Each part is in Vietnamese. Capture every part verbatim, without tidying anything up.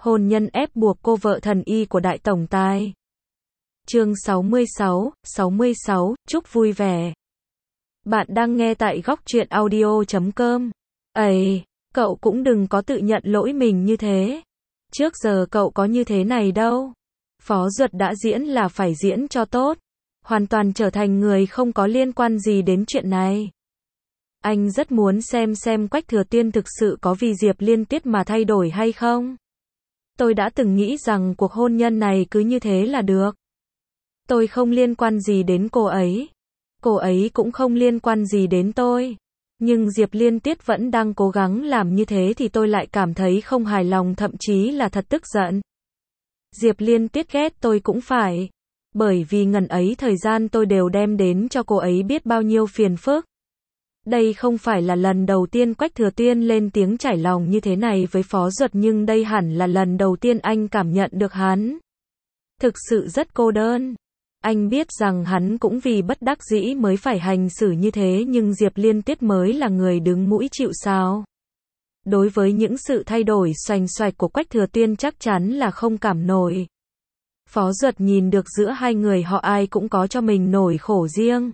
Hôn nhân ép buộc cô vợ thần y của đại tổng tài. Chương sáu mươi sáu, sáu mươi sáu, chúc vui vẻ. Bạn đang nghe tại góc truyện audio chấm com. Ây, cậu cũng đừng có tự nhận lỗi mình như thế. Trước giờ cậu có như thế này đâu. Phó Duật đã diễn là phải diễn cho tốt. Hoàn toàn trở thành người không có liên quan gì đến chuyện này. Anh rất muốn xem xem Quách Thừa Tiên thực sự có vì Diệp Liên Tiết mà thay đổi hay không. Tôi đã từng nghĩ rằng cuộc hôn nhân này cứ như thế là được. Tôi không liên quan gì đến cô ấy. Cô ấy cũng không liên quan gì đến tôi. Nhưng Diệp Liên Tiết vẫn đang cố gắng làm như thế thì tôi lại cảm thấy không hài lòng, thậm chí là thật tức giận. Diệp Liên Tiết ghét tôi cũng phải. Bởi vì ngần ấy thời gian tôi đều đem đến cho cô ấy biết bao nhiêu phiền phức. Đây không phải là lần đầu tiên Quách Thừa Tiên lên tiếng trải lòng như thế này với Phó Duật, nhưng đây hẳn là lần đầu tiên anh cảm nhận được hắn thực sự rất cô đơn. Anh biết rằng hắn cũng vì bất đắc dĩ mới phải hành xử như thế, nhưng Diệp Liên Tiết mới là người đứng mũi chịu sào. Đối với những sự thay đổi xoành xoạch của Quách Thừa Tiên chắc chắn là không cảm nổi. Phó Duật nhìn được giữa hai người họ ai cũng có cho mình nỗi khổ riêng.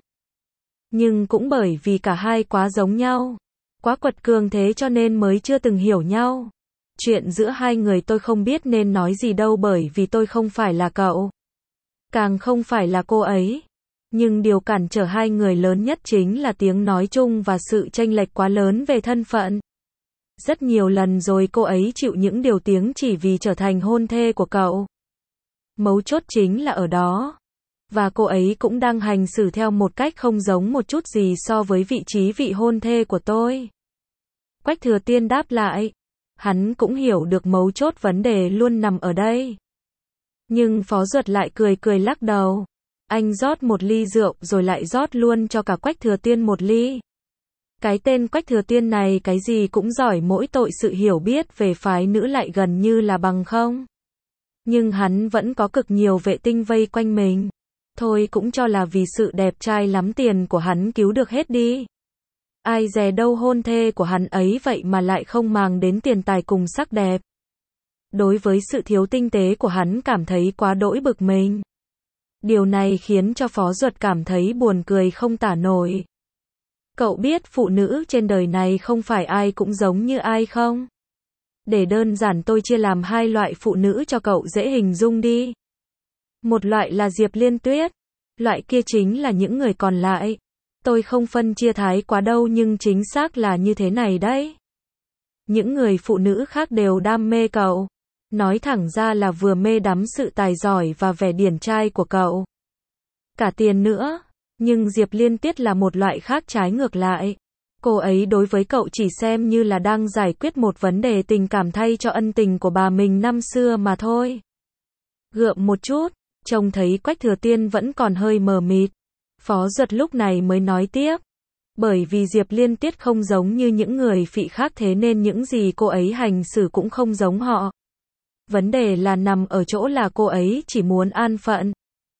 Nhưng cũng bởi vì cả hai quá giống nhau, quá quật cường thế cho nên mới chưa từng hiểu nhau. Chuyện giữa hai người tôi không biết nên nói gì đâu, bởi vì tôi không phải là cậu, càng không phải là cô ấy. Nhưng điều cản trở hai người lớn nhất chính là tiếng nói chung và sự chênh lệch quá lớn về thân phận. Rất nhiều lần rồi cô ấy chịu những điều tiếng chỉ vì trở thành hôn thê của cậu. Mấu chốt chính là ở đó. Và cô ấy cũng đang hành xử theo một cách không giống một chút gì so với vị trí vị hôn thê của tôi. Quách Thừa Tiên đáp lại. Hắn cũng hiểu được mấu chốt vấn đề luôn nằm ở đây. Nhưng Phó Duật lại cười cười lắc đầu. Anh rót một ly rượu rồi lại rót luôn cho cả Quách Thừa Tiên một ly. Cái tên Quách Thừa Tiên này cái gì cũng giỏi, mỗi tội sự hiểu biết về phái nữ lại gần như là bằng không. Nhưng hắn vẫn có cực nhiều vệ tinh vây quanh mình. Thôi cũng cho là vì sự đẹp trai lắm tiền của hắn cứu được hết đi. Ai dè đâu hôn thê của hắn ấy vậy mà lại không màng đến tiền tài cùng sắc đẹp. Đối với sự thiếu tinh tế của hắn cảm thấy quá đỗi bực mình. Điều này khiến cho Phó Duật cảm thấy buồn cười không tả nổi. Cậu biết phụ nữ trên đời này không phải ai cũng giống như ai không? Để đơn giản tôi chia làm hai loại phụ nữ cho cậu dễ hình dung đi. Một loại là Diệp Liên Tuyết, loại kia chính là những người còn lại. Tôi không phân chia thái quá đâu, nhưng chính xác là như thế này đấy. Những người phụ nữ khác đều đam mê cậu. Nói thẳng ra là vừa mê đắm sự tài giỏi và vẻ điển trai của cậu. Cả tiền nữa. Nhưng Diệp Liên Tiết là một loại khác, trái ngược lại. Cô ấy đối với cậu chỉ xem như là đang giải quyết một vấn đề tình cảm thay cho ân tình của bà mình năm xưa mà thôi. Gượng một chút, trông thấy Quách Thừa Tiên vẫn còn hơi mờ mịt. Phó Duật lúc này mới nói tiếp. Bởi vì Diệp Liên Tiết không giống như những người phị khác, thế nên những gì cô ấy hành xử cũng không giống họ. Vấn đề là nằm ở chỗ là cô ấy chỉ muốn an phận,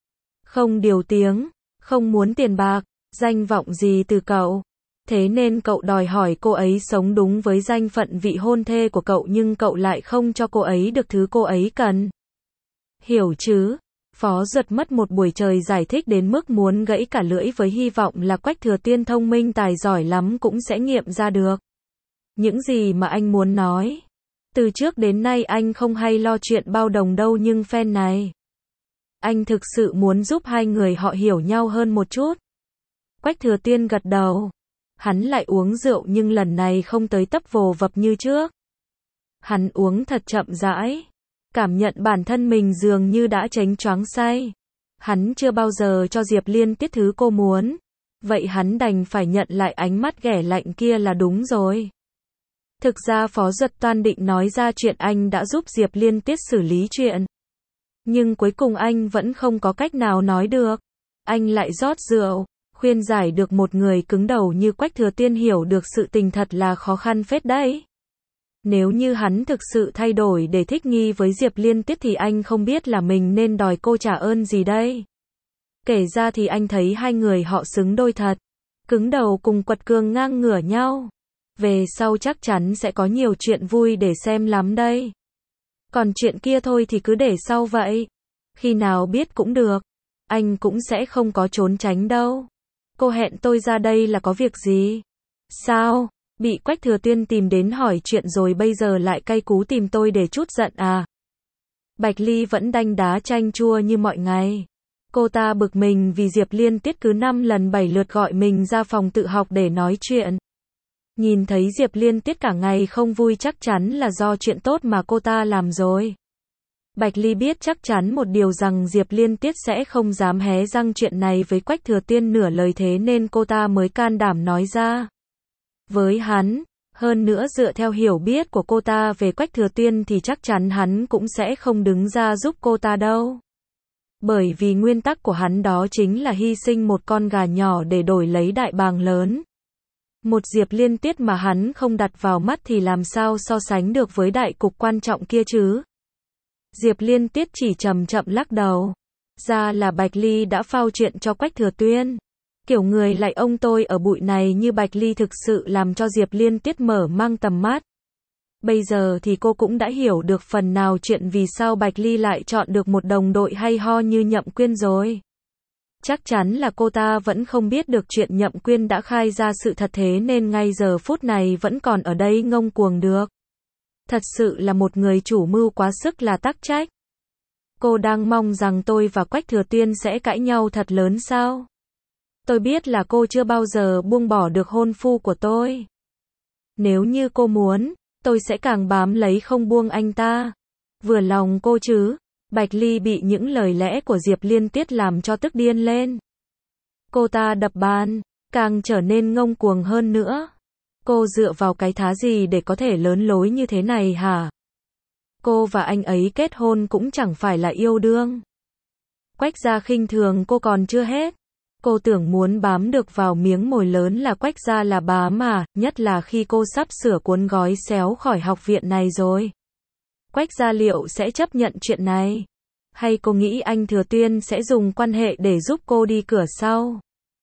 không điều tiếng, không muốn tiền bạc, danh vọng gì từ cậu. Thế nên cậu đòi hỏi cô ấy sống đúng với danh phận vị hôn thê của cậu, nhưng cậu lại không cho cô ấy được thứ cô ấy cần. Hiểu chứ? Phó Duật mất một buổi trời giải thích đến mức muốn gãy cả lưỡi, với hy vọng là Quách Thừa Tiên thông minh tài giỏi lắm cũng sẽ nghiệm ra được những gì mà anh muốn nói. Từ trước đến nay anh không hay lo chuyện bao đồng đâu, nhưng phen này anh thực sự muốn giúp hai người họ hiểu nhau hơn một chút. Quách Thừa Tiên gật đầu. Hắn lại uống rượu nhưng lần này không tới tấp vồ vập như trước. Hắn uống thật chậm rãi. Cảm nhận bản thân mình dường như đã chánh choáng say. Hắn chưa bao giờ cho Diệp Liên Tiết thứ cô muốn. Vậy hắn đành phải nhận lại ánh mắt ghẻ lạnh kia là đúng rồi. Thực ra Phó Duật toan định nói ra chuyện anh đã giúp Diệp Liên Tiết xử lý chuyện. Nhưng cuối cùng anh vẫn không có cách nào nói được. Anh lại rót rượu. Khuyên giải được một người cứng đầu như Quách Thừa Tiên hiểu được sự tình thật là khó khăn phết đấy. Nếu như hắn thực sự thay đổi để thích nghi với Diệp Liên Tiết thì anh không biết là mình nên đòi cô trả ơn gì đây. Kể ra thì anh thấy hai người họ xứng đôi thật. Cứng đầu cùng quật cường ngang ngửa nhau. Về sau chắc chắn sẽ có nhiều chuyện vui để xem lắm đây. Còn chuyện kia thôi thì cứ để sau vậy. Khi nào biết cũng được. Anh cũng sẽ không có trốn tránh đâu. Cô hẹn tôi ra đây là có việc gì? Sao? Bị Quách Thừa Tuyên tìm đến hỏi chuyện rồi bây giờ lại cay cú tìm tôi để trút giận à? Bạch Ly vẫn đanh đá chanh chua như mọi ngày. Cô ta bực mình vì Diệp Liên Tiết cứ năm lần bảy lượt gọi mình ra phòng tự học để nói chuyện. Nhìn thấy Diệp Liên Tiết cả ngày không vui chắc chắn là do chuyện tốt mà cô ta làm rồi. Bạch Ly biết chắc chắn một điều rằng Diệp Liên Tiết sẽ không dám hé răng chuyện này với Quách Thừa Tuyên nửa lời, thế nên cô ta mới can đảm nói ra. Với hắn, hơn nữa dựa theo hiểu biết của cô ta về Quách Thừa Tuyên thì chắc chắn hắn cũng sẽ không đứng ra giúp cô ta đâu. Bởi vì nguyên tắc của hắn đó chính là hy sinh một con gà nhỏ để đổi lấy đại bàng lớn. Một Diệp Liên Tiết mà hắn không đặt vào mắt thì làm sao so sánh được với đại cục quan trọng kia chứ? Diệp Liên Tiết chỉ chậm chậm lắc đầu. Ra là Bạch Ly đã phao chuyện cho Quách Thừa Tuyên. Kiểu người lại ông tôi ở bụi này như Bạch Ly thực sự làm cho Diệp Liên Tiết mở mang tầm mắt. Bây giờ thì cô cũng đã hiểu được phần nào chuyện vì sao Bạch Ly lại chọn được một đồng đội hay ho như Nhậm Quyên rồi. Chắc chắn là cô ta vẫn không biết được chuyện Nhậm Quyên đã khai ra sự thật, thế nên ngay giờ phút này vẫn còn ở đây ngông cuồng được. Thật sự là một người chủ mưu quá sức là tắc trách. Cô đang mong rằng tôi và Quách Thừa Tuyên sẽ cãi nhau thật lớn sao? Tôi biết là cô chưa bao giờ buông bỏ được hôn phu của tôi. Nếu như cô muốn, tôi sẽ càng bám lấy không buông anh ta. Vừa lòng cô chứ? Bạch Ly bị những lời lẽ của Diệp Liên Tiết làm cho tức điên lên. Cô ta đập bàn, càng trở nên ngông cuồng hơn nữa. Cô dựa vào cái thá gì để có thể lớn lối như thế này hả? Cô và anh ấy kết hôn cũng chẳng phải là yêu đương. Quách gia khinh thường cô còn chưa hết. Cô tưởng muốn bám được vào miếng mồi lớn là Quách gia là bám mà, nhất là khi cô sắp sửa cuốn gói xéo khỏi học viện này rồi. Quách gia liệu sẽ chấp nhận chuyện này? Hay cô nghĩ anh Thừa Tuyên sẽ dùng quan hệ để giúp cô đi cửa sau?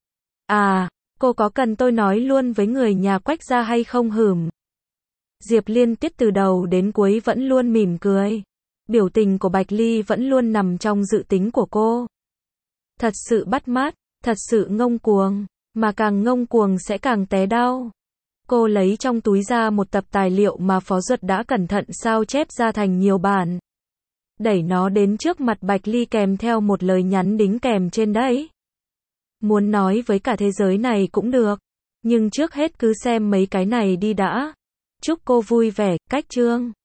À, cô có cần tôi nói luôn với người nhà Quách gia hay không hửm? Diệp Liên Tiết từ đầu đến cuối vẫn luôn mỉm cười. Biểu tình của Bạch Ly vẫn luôn nằm trong dự tính của cô. Thật sự bắt mắt, thật sự ngông cuồng, mà càng ngông cuồng sẽ càng té đau. Cô lấy trong túi ra một tập tài liệu mà Phó Duật đã cẩn thận sao chép ra thành nhiều bản. Đẩy nó đến trước mặt Bạch Ly kèm theo một lời nhắn đính kèm trên đấy. Muốn nói với cả thế giới này cũng được, nhưng trước hết cứ xem mấy cái này đi đã. Chúc cô vui vẻ, cách chương.